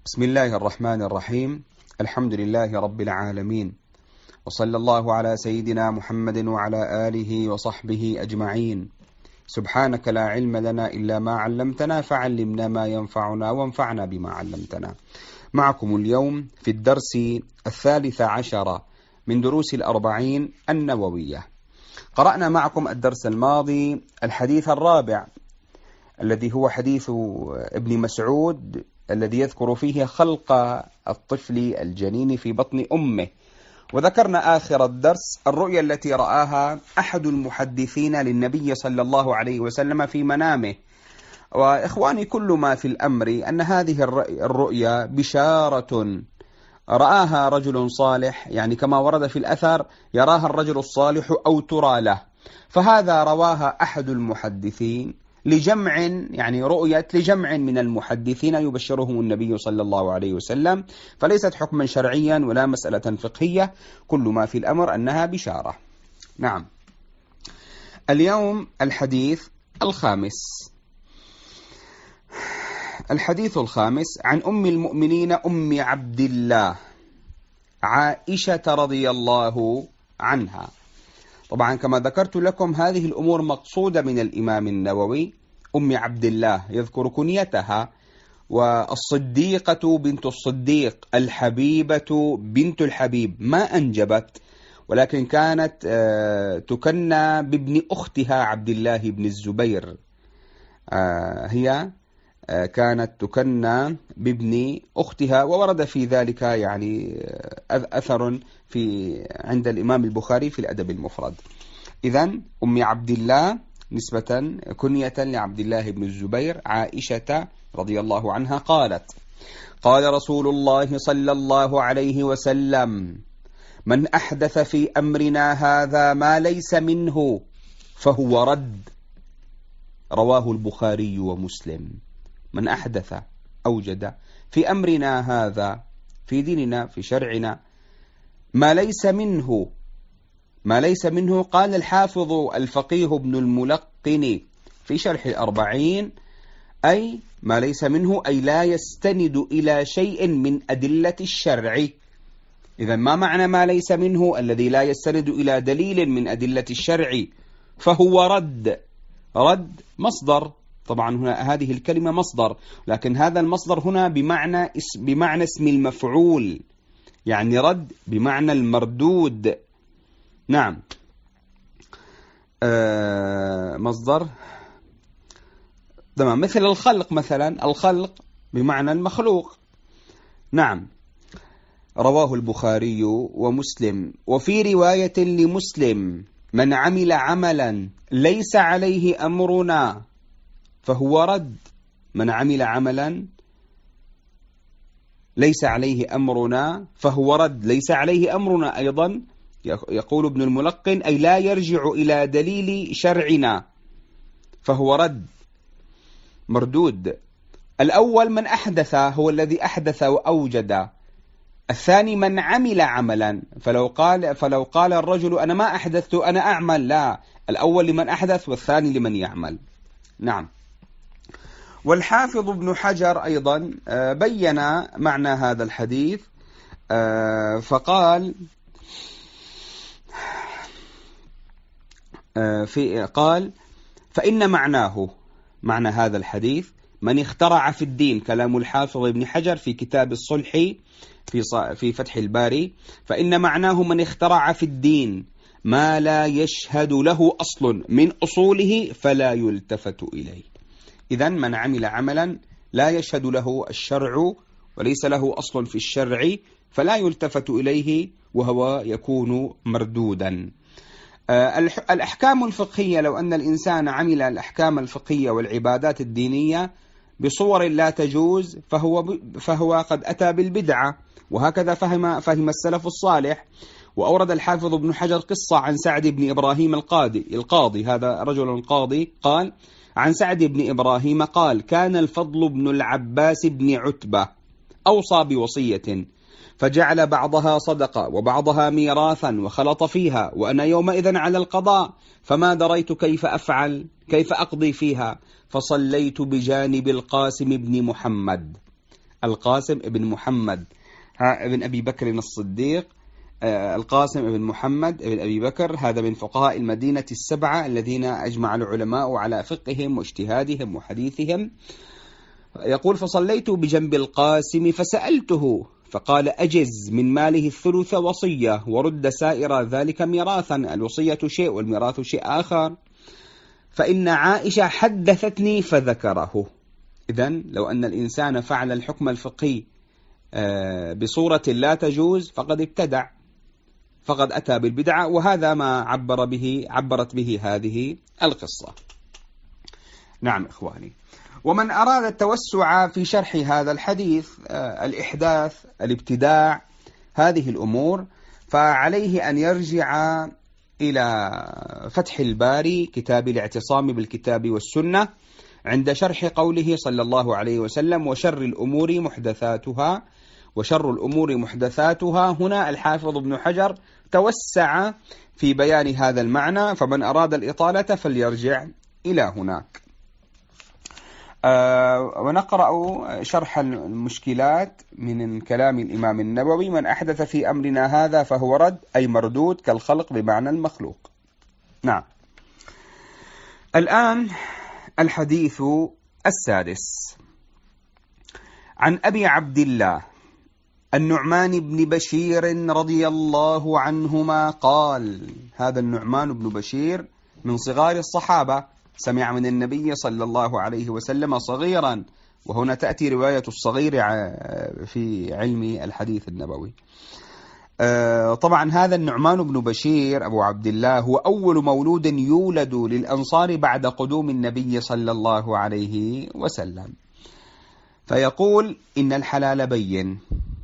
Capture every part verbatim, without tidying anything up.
بسم الله الرحمن الرحيم. الحمد لله رب العالمين، وصلى الله على سيدنا محمد وعلى آله وصحبه أجمعين. سبحانك لا علم لنا إلا ما علمتنا، فعلمنا ما ينفعنا وانفعنا بما علمتنا. معكم اليوم في الدرس الثالث عشر من دروس الأربعين النووية. قرأنا معكم الدرس الماضي الحديث الرابع الذي هو حديث ابن مسعود الذي يذكر فيه خلق الطفل الجنين في بطن أمه، وذكرنا آخر الدرس الرؤيا التي رآها أحد المحدثين للنبي صلى الله عليه وسلم في منامه. وإخواني، كل ما في الأمر أن هذه الرؤيا بشارة رآها رجل صالح، يعني كما ورد في الأثر يراها الرجل الصالح أو ترى له، فهذا رواها أحد المحدثين لجمع، يعني رؤية لجمع من المحدثين يبشرهم النبي صلى الله عليه وسلم، فليست حكما شرعيا ولا مسألة فقهية، كل ما في الأمر أنها بشارة. نعم. اليوم الحديث الخامس. الحديث الخامس عن أم المؤمنين أم عبد الله عائشة رضي الله عنها. طبعا كما ذكرت لكم هذه الأمور مقصودة من الإمام النووي. أم عبد الله يذكر كنيتها، والصديقة بنت الصديق، الحبيبة بنت الحبيب، ما أنجبت ولكن كانت تكنى بابن أختها عبد الله بن الزبير. هي كانت تكنى بابن أختها، وورد في ذلك يعني أثر في عند الإمام البخاري في الأدب المفرد. إذن أم عبد الله نسبة كنية لعبد الله بن الزبير عائشة رضي الله عنها قالت: قال رسول الله صلى الله عليه وسلم: من أحدث في أمرنا هذا ما ليس منه فهو رد. رواه البخاري ومسلم. من أحدث أوجد في أمرنا هذا، في ديننا في شرعنا، ما ليس منه ما ليس منه قال الحافظ الفقيه ابن الملقن في شرح الأربعين: أي ما ليس منه أي لا يستند إلى شيء من أدلة الشرع. إذا ما معنى ما ليس منه؟ الذي لا يستند إلى دليل من أدلة الشرع فهو رد. رد مصدر، طبعا هنا هذه الكلمة مصدر، لكن هذا المصدر هنا بمعنى بمعنى اسم المفعول، يعني رد بمعنى المردود. نعم. آه مصدر تمام، مثل الخلق مثلا، الخلق بمعنى المخلوق. نعم. رواه البخاري ومسلم. وفي رواية لمسلم: من عمل عملا ليس عليه أمرنا فهو رد. من عمل عملا ليس عليه أمرنا فهو رد. ليس عليه أمرنا أيضا يقول ابن الملقن أي لا يرجع إلى دليل شرعنا فهو رد، مردود. الأول من أحدث هو الذي أحدث وأوجد. الثاني من عمل عملا، فلو قال فلو قال الرجل أنا ما أحدثت أنا أعمل، لا، الأول لمن أحدث والثاني لمن يعمل. نعم. والحافظ ابن حجر أيضا بين معنى هذا الحديث فقال في قال فإن معناه، معنى هذا الحديث: من اخترع في الدين، كلام الحافظ ابن حجر في كتاب الصلح في في فتح الباري، فإن معناه من اخترع في الدين ما لا يشهد له أصل من أصوله فلا يلتفت إليه. إذن من عمل عملا لا يشهد له الشرع وليس له أصل في الشرع فلا يلتفت إليه وهو يكون مردودا. الأحكام الفقهية، لو أن الإنسان عمل الأحكام الفقهية والعبادات الدينية بصور لا تجوز فهو فهو قد أتى بالبدعة، وهكذا فهم فهم السلف الصالح. وأورد الحافظ ابن حجر قصة عن سعد بن إبراهيم القاضي القاضي هذا رجل قاضي، قال عن سعد بن إبراهيم قال: كان الفضل بن العباس بن عتبة أوصى بوصية فجعل بعضها صدقة وبعضها ميراثا وخلط فيها، وأنا يومئذ على القضاء فما دريت كيف أفعل كيف أقضي فيها، فصليت بجانب القاسم بن محمد القاسم بن محمد ابن أبي بكر الصديق. القاسم بن محمد بن أبي بكر هذا من فقهاء المدينة السبعة الذين أجمع العلماء على فقههم واجتهادهم وحديثهم. يقول: فصليت بجنب القاسم فسألته فقال: أجز من ماله الثلث وصية ورد سائر ذلك ميراثا. الوصية شيء والميراث شيء آخر. فإن عائشة حدثتني فذكره. إذن لو أن الإنسان فعل الحكم الفقهي بصورة لا تجوز فقد ابتدع، فقد أتى بالبدعة، وهذا ما عبر به عبرت به هذه القصة. نعم إخواني، ومن أراد التوسع في شرح هذا الحديث، الإحداث، الابتداع، هذه الأمور، فعليه أن يرجع إلى فتح الباري، كتاب الاعتصام بالكتاب والسنة، عند شرح قوله صلى الله عليه وسلم: وشر الأمور محدثاتها. وشر الأمور محدثاتها، هنا الحافظ ابن حجر توسع في بيان هذا المعنى، فمن أراد الإطالة فليرجع إلى هناك. أه ونقرأ شرح المشكلات من كلام الإمام النووي: من أحدث في أمرنا هذا فهو رد، أي مردود، كالخلق بمعنى المخلوق. نعم. الآن الحديث السادس، عن أبي عبد الله النعمان بن بشير رضي الله عنهما قال: هذا النعمان بن بشير من صغار الصحابة، سمع من النبي صلى الله عليه وسلم صغيرا، وهنا تأتي رواية الصغير في علم الحديث النبوي. طبعا هذا النعمان بن بشير أبو عبد الله هو أول مولود يولد للأنصار بعد قدوم النبي صلى الله عليه وسلم. فيقول: إن الحلال بين،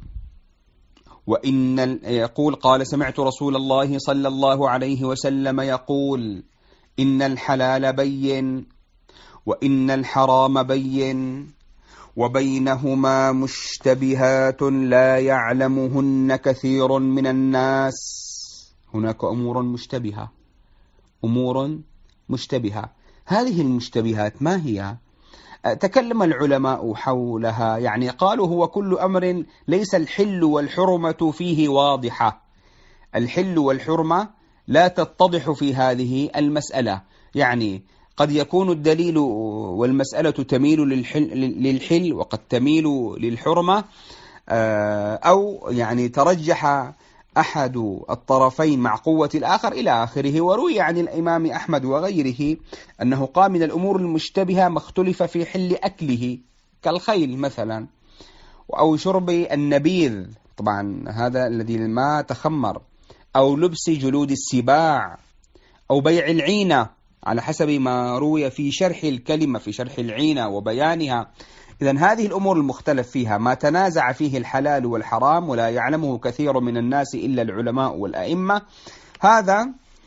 وإن يقول قال: سمعت رسول الله صلى الله عليه وسلم يقول: إن الحلال بين وإن الحرام بين وبينهما مشتبهات لا يعلمهن كثير من الناس. هناك أمور مشتبهة، أمور مشتبهة. هذه المشتبهات ما هي؟ تكلم العلماء حولها، يعني قالوا: هو كل أمر ليس الحل والحرمة فيه واضحة. الحل والحرمة لا تتضح في هذه المسألة، يعني قد يكون الدليل والمسألة تميل للحل, للحل وقد تميل للحرمة، أو يعني ترجح أحد الطرفين مع قوة الآخر إلى آخره. وروي عن الإمام أحمد وغيره أنه قال: من الأمور المشتبهة ما اختلف في حل أكله، كالخيل مثلا، أو شرب النبيذ، طبعا هذا الذي ما تخمر، أو لبس جلود السباع، أو بيع العينة، على حسب ما روي في شرح الكلمة، في شرح العينة وبيانها. إذن هذه الأمور المختلف فيها ما تنازع فيه الحلال والحرام، ولا يعلمه كثير من الناس إلا العلماء والأئمة. هذا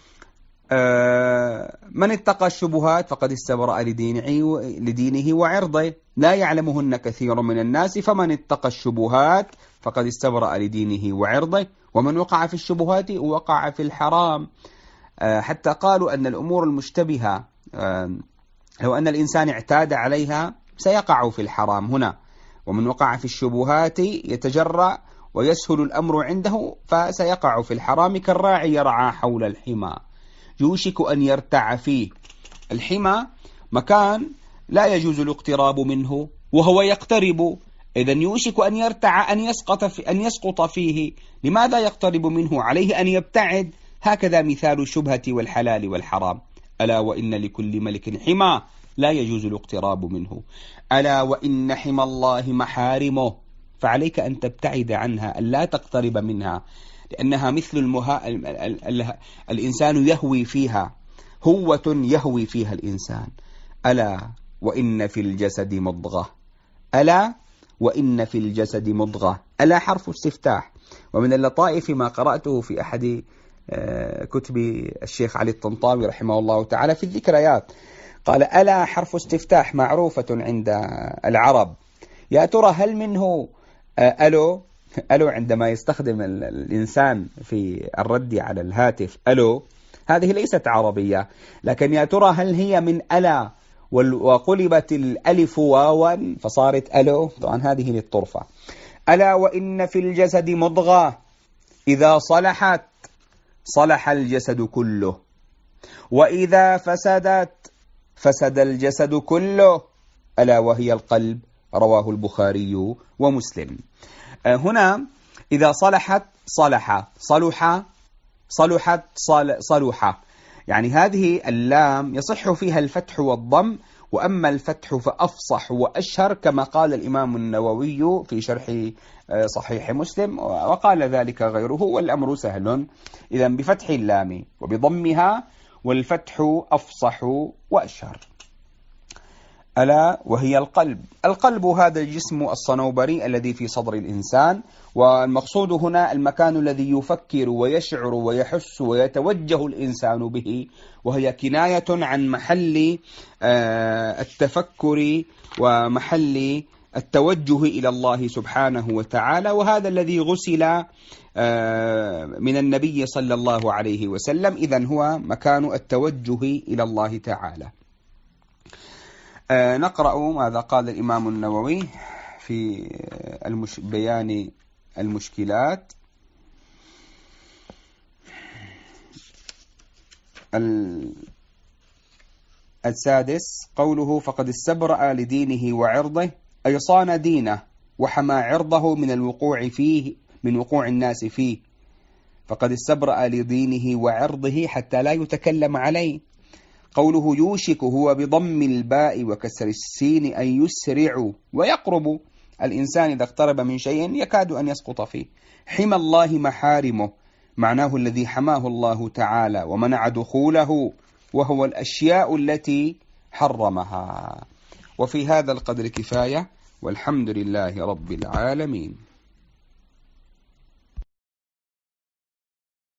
من اتقى الشبهات فقد استبرأ لدينه وعرضه، لا يعلمهن كثير من الناس، فمن اتقى الشبهات فقد استبرأ لدينه وعرضه، ومن وقع في الشبهات وقع في الحرام. حتى قالوا أن الأمور المشتبهة لو أن الإنسان اعتاد عليها سيقع في الحرام هنا، ومن وقع في الشبهات يتجرأ ويسهل الأمر عنده فسيقع في الحرام، كالراعي يرعى حول الحمى يوشك أن يرتع فيه. الحمى مكان لا يجوز الاقتراب منه وهو يقترب، إذن يوشك أن يرتع أن يسقط, في أن يسقط فيه. لماذا يقترب منه؟ عليه أن يبتعد. هكذا مثال الشبهة والحلال والحرام. ألا وإن لكل ملك حمى لا يجوز الاقتراب منه. ألا وإن حمى الله محارمه، فعليك أن تبتعد عنها، أن لا تقترب منها، لأنها مثل المها... ال... ال... ال... الإنسان يهوي فيها، هوة يهوي فيها الإنسان. ألا وإن في الجسد مضغة، ألا وإن في الجسد مضغة. ألا حرف استفتاح. ومن اللطائف ما قرأته في أحد كتب الشيخ علي الطنطاوي رحمه الله تعالى في الذكريات، قال: ألا حرف استفتاح معروفة عند العرب. يا ترى هل منه ألو؟ ألو عندما يستخدم الإنسان في الرد على الهاتف ألو، هذه ليست عربية، لكن يا ترى هل هي من ألا وقلبت الألف واوا فصارت ألو، طبعا هذه للطرفة. ألا وإن في الجسد مضغة إذا صلحت صلح الجسد كله، وإذا فسدت فسد الجسد كله، ألا وهي القلب. رواه البخاري ومسلم. هنا إذا صلحت صلح، صلح صلحت صل صلح، يعني هذه اللام يصح فيها الفتح والضم، وأما الفتح فأفصح وأشهر كما قال الإمام النووي في شرح صحيح مسلم، وقال ذلك غيره، والأمر سهل. إذن بفتح اللام وبضمها، والفتح أفصح وأشهر. ألا وهي القلب. القلب هذا الجسم الصنوبري الذي في صدر الإنسان، والمقصود هنا المكان الذي يفكر ويشعر ويحس ويتوجه الإنسان به، وهي كناية عن محل التفكر ومحل التوجه إلى الله سبحانه وتعالى، وهذا الذي غسل من النبي صلى الله عليه وسلم. إذن هو مكان التوجه إلى الله تعالى. نقرأ ماذا قال الإمام النووي في المش... بيان المشكلات. السادس قوله: فقد استبرأ لدينه وعرضه، أي صان دينه وحمى عرضه من الوقوع فيه، من وقوع الناس فيه. فقد استبرأ لدينه وعرضه حتى لا يتكلم عليه. قوله يوشك هو بضم الباء وكسر السين أن يسرع ويقرب، الإنسان إذا اقترب من شيء يكاد أن يسقط فيه. حمى الله محارمه، معناه الذي حماه الله تعالى ومنع دخوله، وهو الأشياء التي حرمها. وفي هذا القدر كفاية، والحمد لله رب العالمين.